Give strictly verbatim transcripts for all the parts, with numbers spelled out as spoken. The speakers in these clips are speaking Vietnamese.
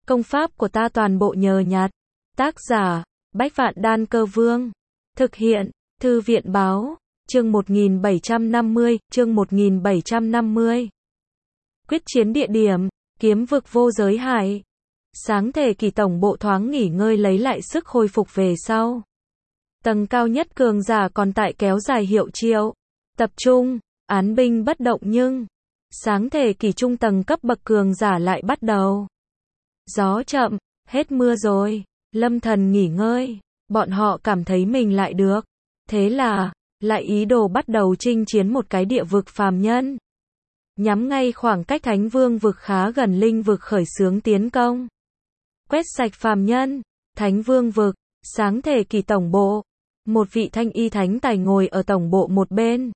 Công pháp của ta toàn bộ nhờ nhặt. Tác giả, Bách Vạn Đan Cơ Vương. Thực hiện, Thư viện báo, chương một nghìn bảy trăm năm mươi, chương một nghìn bảy trăm năm mươi. Quyết chiến địa điểm, kiếm vực vô giới hải. Sáng thể kỳ tổng bộ thoáng nghỉ ngơi lấy lại sức hồi phục về sau. Tầng cao nhất cường giả còn tại kéo dài hiệu triệu. Tập trung, án binh bất động nhưng sáng thể kỳ trung tầng cấp bậc cường giả lại bắt đầu. Gió chậm, hết mưa rồi. Lâm Thần nghỉ ngơi. Bọn họ cảm thấy mình lại được. Thế là, lại ý đồ bắt đầu chinh chiến một cái địa vực phàm nhân. Nhắm ngay khoảng cách Thánh Vương vực khá gần linh vực khởi xướng tiến công. Quét sạch phàm nhân. Thánh Vương vực, sáng thể kỳ tổng bộ. Một vị thanh y thánh tài ngồi ở tổng bộ một bên.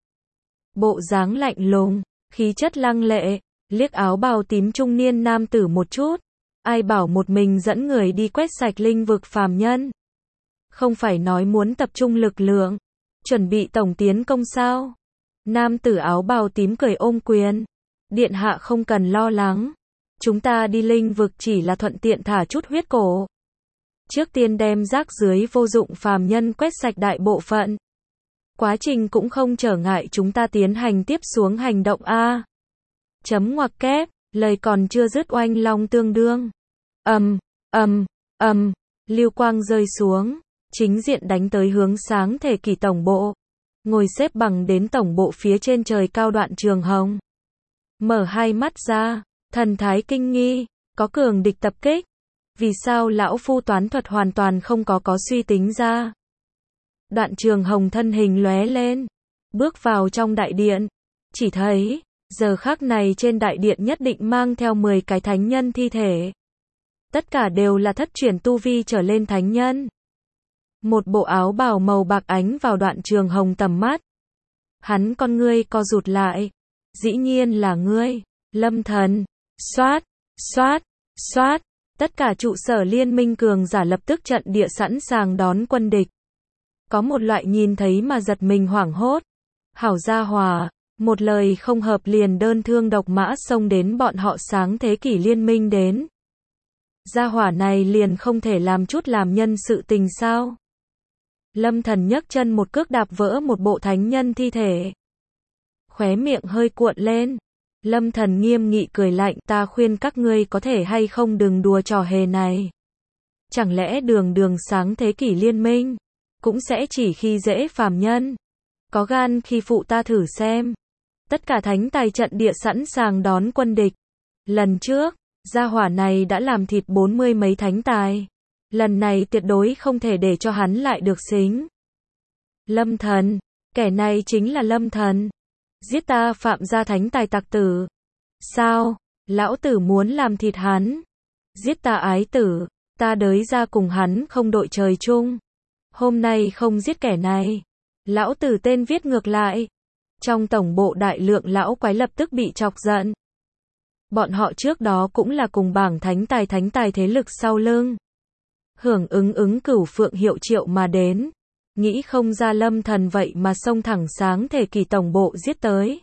Bộ dáng lạnh lùng, khí chất lăng lệ, liếc áo bào tím trung niên nam tử một chút. Ai bảo một mình dẫn người đi quét sạch linh vực phàm nhân. Không phải nói muốn tập trung lực lượng, chuẩn bị tổng tiến công sao? Nam tử áo bào tím cười ôm quyền. Điện hạ không cần lo lắng. Chúng ta đi linh vực chỉ là thuận tiện thả chút huyết cổ. Trước tiên đem rác dưới vô dụng phàm nhân quét sạch đại bộ phận. Quá trình cũng không trở ngại chúng ta tiến hành tiếp xuống hành động A. Chấm ngoặc kép, lời còn chưa dứt oanh long tương đương. Ầm, ầm, ầm, lưu quang rơi xuống, chính diện đánh tới hướng sáng thể kỳ tổng bộ. Ngồi xếp bằng đến tổng bộ phía trên trời cao Đoạn Trường Hồng. Mở hai mắt ra, thần thái kinh nghi, có cường địch tập kích. Vì sao lão phu toán thuật hoàn toàn không có có suy tính ra? Đoạn Trường Hồng thân hình lóe lên, bước vào trong đại điện, chỉ thấy, giờ khắc này trên đại điện nhất định mang theo mười cái thánh nhân thi thể. Tất cả đều là thất truyền tu vi trở lên thánh nhân. Một bộ áo bào màu bạc ánh vào Đoạn Trường Hồng tầm mắt. Hắn con ngươi co rụt lại. Dĩ nhiên là ngươi, Lâm Thần. Xoát, xoát, xoát. Tất cả trụ sở liên minh cường giả lập tức trận địa sẵn sàng đón quân địch. Có một loại nhìn thấy mà giật mình hoảng hốt. Hảo gia hòa, một lời không hợp liền đơn thương độc mã xông đến bọn họ sáng thế kỷ liên minh đến. Gia hỏa này liền không thể làm chút làm nhân sự tình sao? Lâm Thần nhấc chân một cước đạp vỡ một bộ thánh nhân thi thể. Khóe miệng hơi cuộn lên. Lâm Thần nghiêm nghị cười lạnh, ta khuyên các ngươi có thể hay không đừng đùa trò hề này. Chẳng lẽ đường đường sáng thế kỷ liên minh cũng sẽ chỉ khi dễ phàm nhân? Có gan khi phụ ta thử xem. Tất cả thánh tài trận địa sẵn sàng đón quân địch. Lần trước, gia hỏa này đã làm thịt bốn mươi mấy thánh tài. Lần này tuyệt đối không thể để cho hắn lại được xính. Lâm Thần, kẻ này chính là Lâm Thần. Giết ta phạm gia thánh tài tặc tử. Sao? Lão tử muốn làm thịt hắn. Giết ta ái tử, ta đới ra cùng hắn không đội trời chung. Hôm nay không giết kẻ này, lão tử tên viết ngược lại. Trong tổng bộ đại lượng lão quái lập tức bị chọc giận. Bọn họ trước đó cũng là cùng bảng thánh tài thánh tài thế lực sau lưng. Hưởng ứng ứng cửu phượng hiệu triệu mà đến. Nghĩ không ra Lâm Thần vậy mà xông thẳng sáng thể kỳ tổng bộ giết tới.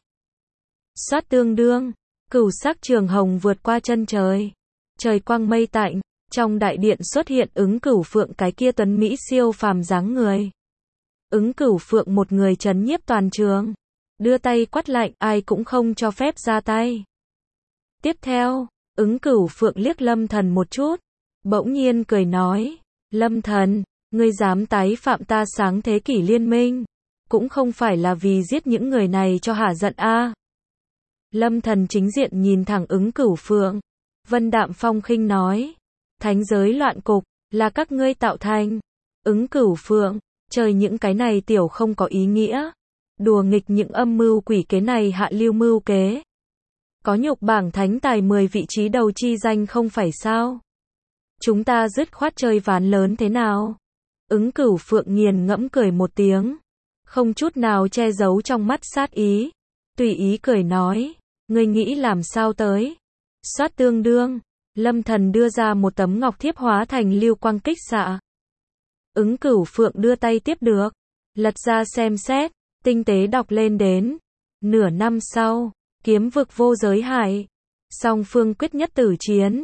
Xoát tương đương, cửu sắc trường hồng vượt qua chân trời. Trời quang mây tạnh, trong đại điện xuất hiện ứng cửu phượng cái kia tuấn mỹ siêu phàm dáng người. Ứng cửu phượng một người trấn nhiếp toàn trường. Đưa tay quát lạnh, ai cũng không cho phép ra tay. Tiếp theo, ứng cửu phượng liếc Lâm Thần một chút. Bỗng nhiên cười nói, Lâm Thần, ngươi dám tái phạm ta sáng thế kỷ liên minh, cũng không phải là vì giết những người này cho hả giận a. À. Lâm Thần chính diện nhìn thẳng ứng cửu phượng. Vân đạm phong khinh nói, thánh giới loạn cục, là các ngươi tạo thành. Ứng cửu phượng, trời những cái này tiểu không có ý nghĩa. Đùa nghịch những âm mưu quỷ kế này hạ lưu mưu kế. Có nhục bảng thánh tài mười vị trí đầu chi danh không phải sao? Chúng ta dứt khoát chơi ván lớn thế nào? Ứng cửu phượng nghiền ngẫm cười một tiếng. Không chút nào che giấu trong mắt sát ý. Tùy ý cười nói, ngươi nghĩ làm sao tới? Xoát tương đương, Lâm Thần đưa ra một tấm ngọc thiếp hóa thành lưu quang kích xạ. Ứng cửu phượng đưa tay tiếp được. Lật ra xem xét, tinh tế đọc lên đến. Nửa năm sau, kiếm vực vô giới hải. Song phương quyết nhất tử chiến.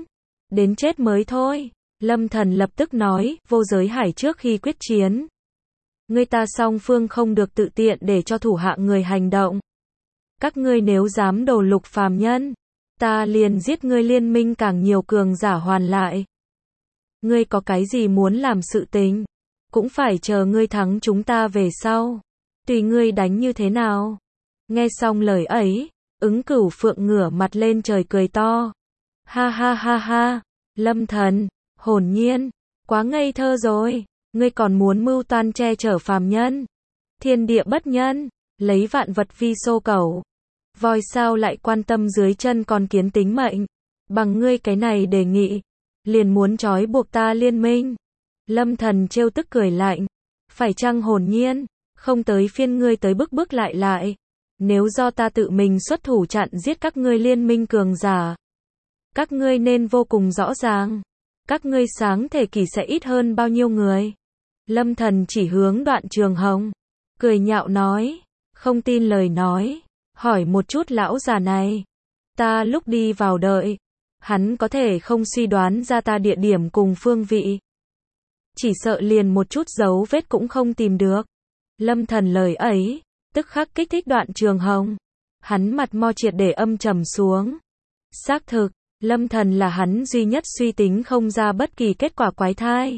đến chết mới thôi. Lâm Thần lập tức nói, vô giới hải trước khi quyết chiến, ngươi ta song phương không được tự tiện để cho thủ hạ người hành động. Các ngươi nếu dám đổ lục phàm nhân, ta liền giết ngươi liên minh càng nhiều cường giả hoàn lại. Ngươi có cái gì muốn làm sự tình, cũng phải chờ ngươi thắng chúng ta về sau. Tùy ngươi đánh như thế nào. Nghe xong lời ấy, Ứng Cửu Phượng ngửa mặt lên trời cười to. Ha ha ha ha, Lâm Thần, hồn nhiên, quá ngây thơ rồi, ngươi còn muốn mưu toan che chở phàm nhân. Thiên địa bất nhân, lấy vạn vật vi xô cẩu. Voi sao lại quan tâm dưới chân con kiến tính mệnh, bằng ngươi cái này đề nghị, liền muốn trói buộc ta liên minh. Lâm Thần trêu tức cười lạnh, phải chăng hồn nhiên, không tới phiên ngươi tới bức bức lại lại. Nếu do ta tự mình xuất thủ chặn giết các ngươi liên minh cường giả, các ngươi nên vô cùng rõ ràng, các ngươi sáng thể kỷ sẽ ít hơn bao nhiêu người. Lâm Thần chỉ hướng Đoạn Trường Hồng, cười nhạo nói, không tin lời nói, hỏi một chút lão già này, ta lúc đi vào đợi, hắn có thể không suy đoán ra ta địa điểm cùng phương vị. Chỉ sợ liền một chút dấu vết cũng không tìm được. Lâm Thần lời ấy, tức khắc kích thích Đoạn Trường Hồng. Hắn mặt mo triệt để âm trầm xuống. Xác thực, Lâm Thần là hắn duy nhất suy tính không ra bất kỳ kết quả quái thai.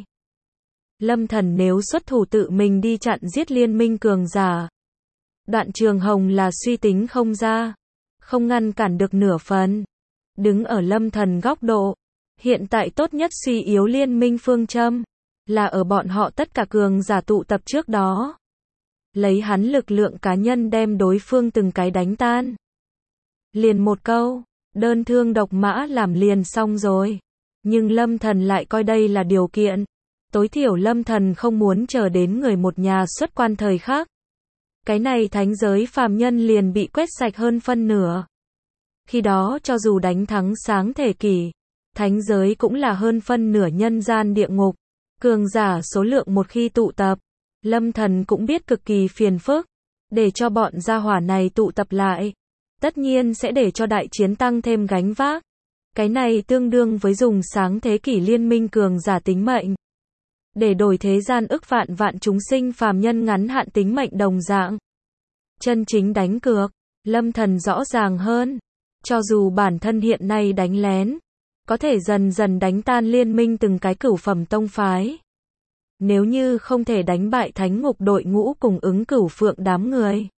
Lâm Thần nếu xuất thủ tự mình đi chặn giết liên minh cường giả, Đoạn Trường Hồng là suy tính không ra, không ngăn cản được nửa phần. Đứng ở Lâm Thần góc độ, hiện tại tốt nhất suy yếu liên minh phương châm, là ở bọn họ tất cả cường giả tụ tập trước đó. Lấy hắn lực lượng cá nhân đem đối phương từng cái đánh tan. Liền một câu, đơn thương độc mã làm liền xong rồi. Nhưng Lâm Thần lại coi đây là điều kiện. Tối thiểu Lâm Thần không muốn chờ đến người một nhà xuất quan thời khắc. Cái này thánh giới phàm nhân liền bị quét sạch hơn phân nửa. Khi đó cho dù đánh thắng sáng thể kỷ, thánh giới cũng là hơn phân nửa nhân gian địa ngục. Cường giả số lượng một khi tụ tập, Lâm Thần cũng biết cực kỳ phiền phức. Để cho bọn gia hỏa này tụ tập lại, tất nhiên sẽ để cho đại chiến tăng thêm gánh vác. Cái này tương đương với dùng sáng thế kỷ liên minh cường giả tính mệnh, để đổi thế gian ức vạn vạn chúng sinh phàm nhân ngắn hạn tính mệnh đồng dạng. Chân chính đánh cược, Lâm Thần rõ ràng hơn. Cho dù bản thân hiện nay đánh lén, có thể dần dần đánh tan liên minh từng cái cửu phẩm tông phái. Nếu như không thể đánh bại thánh ngục đội ngũ cùng Ứng Cửu Phượng đám người,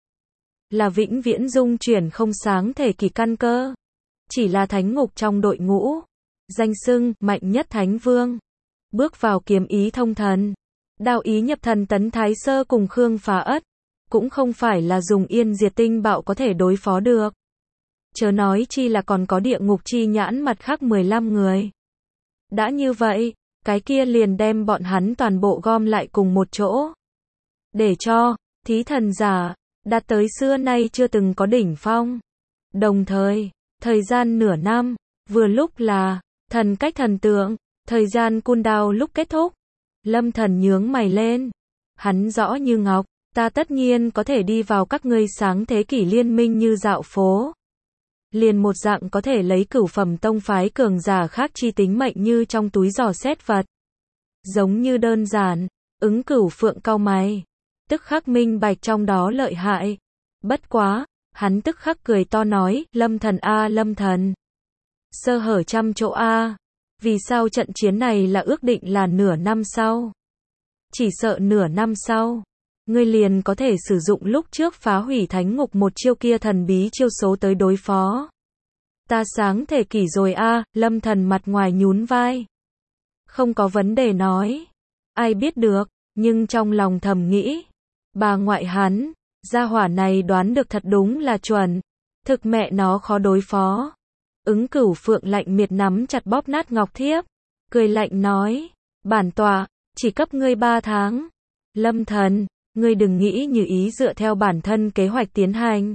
là vĩnh viễn dung chuyển không sáng thể kỷ căn cơ. Chỉ là thánh ngục trong đội ngũ, danh xưng mạnh nhất thánh vương, bước vào kiếm ý thông thần, đao ý nhập thần tấn thái sơ cùng Khương Phá Ất, cũng không phải là dùng yên diệt tinh bạo có thể đối phó được. Chớ nói chi là còn có địa ngục chi nhãn mặt khác mười lăm người. Đã như vậy, cái kia liền đem bọn hắn toàn bộ gom lại cùng một chỗ. Để cho, thí thần giả, đạt tới xưa nay chưa từng có đỉnh phong. Đồng thời, thời gian nửa năm, vừa lúc là, thần cách thần tượng, thời gian cooldown lúc kết thúc. Lâm Thần nhướng mày lên. Hắn rõ như ngọc, ta tất nhiên có thể đi vào các ngươi sáng thế kỷ liên minh như dạo phố. Liền một dạng có thể lấy cửu phẩm tông phái cường giả khác chi tính mệnh như trong túi giò xét vật. Giống như đơn giản, Ứng Cửu Phượng cau mày, tức khắc minh bạch trong đó lợi hại. Bất quá, hắn tức khắc cười to nói, Lâm Thần a Lâm Thần, sơ hở trăm chỗ a, vì sao trận chiến này là ước định là nửa năm sau? Chỉ sợ nửa năm sau, ngươi liền có thể sử dụng lúc trước phá hủy thánh ngục một chiêu kia thần bí chiêu số tới đối phó. Ta sáng thể kỷ rồi a, Lâm Thần mặt ngoài nhún vai. Không có vấn đề nói. Ai biết được, nhưng trong lòng thầm nghĩ. Bà ngoại hắn, gia hỏa này đoán được thật đúng là chuẩn. Thực mẹ nó khó đối phó. Ứng Cửu Phượng lạnh miệt nắm chặt bóp nát ngọc thiếp. Cười lạnh nói. Bản tọa, chỉ cấp ngươi ba tháng. Lâm Thần, ngươi đừng nghĩ như ý dựa theo bản thân kế hoạch tiến hành.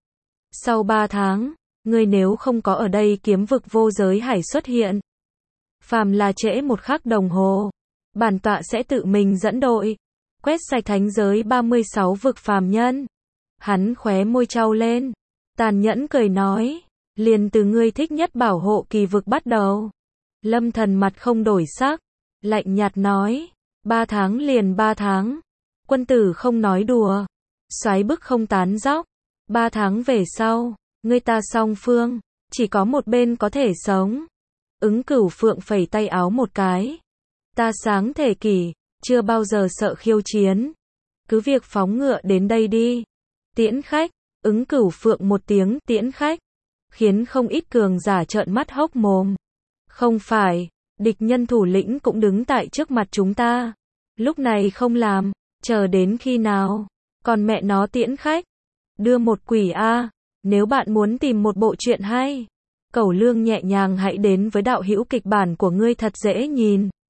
Sau ba tháng, ngươi nếu không có ở đây kiếm vực vô giới hải xuất hiện, phàm là trễ một khắc đồng hồ, bản tọa sẽ tự mình dẫn đội, quét sạch thánh giới ba mươi sáu vực phàm nhân. Hắn khóe môi trao lên, tàn nhẫn cười nói, liền từ ngươi thích nhất bảo hộ kỳ vực bắt đầu. Lâm Thần mặt không đổi sắc, lạnh nhạt nói, ba tháng liền ba tháng. Quân tử không nói đùa, xoáy bức không tán dóc. Ba tháng về sau, ngươi ta song phương, chỉ có một bên có thể sống. Ứng Cửu Phượng phẩy tay áo một cái. Ta sáng thể kỷ, chưa bao giờ sợ khiêu chiến. Cứ việc phóng ngựa đến đây đi. Tiễn khách, Ứng Cửu Phượng một tiếng tiễn khách, khiến không ít cường giả trợn mắt hốc mồm. Không phải, địch nhân thủ lĩnh cũng đứng tại trước mặt chúng ta. Lúc này không làm, chờ đến khi nào? Còn mẹ nó tiễn khách. Đưa một quỷ a, nếu bạn muốn tìm một bộ truyện hay, Cẩu Lương nhẹ nhàng hãy đến với đạo hữu kịch bản của ngươi thật dễ nhìn.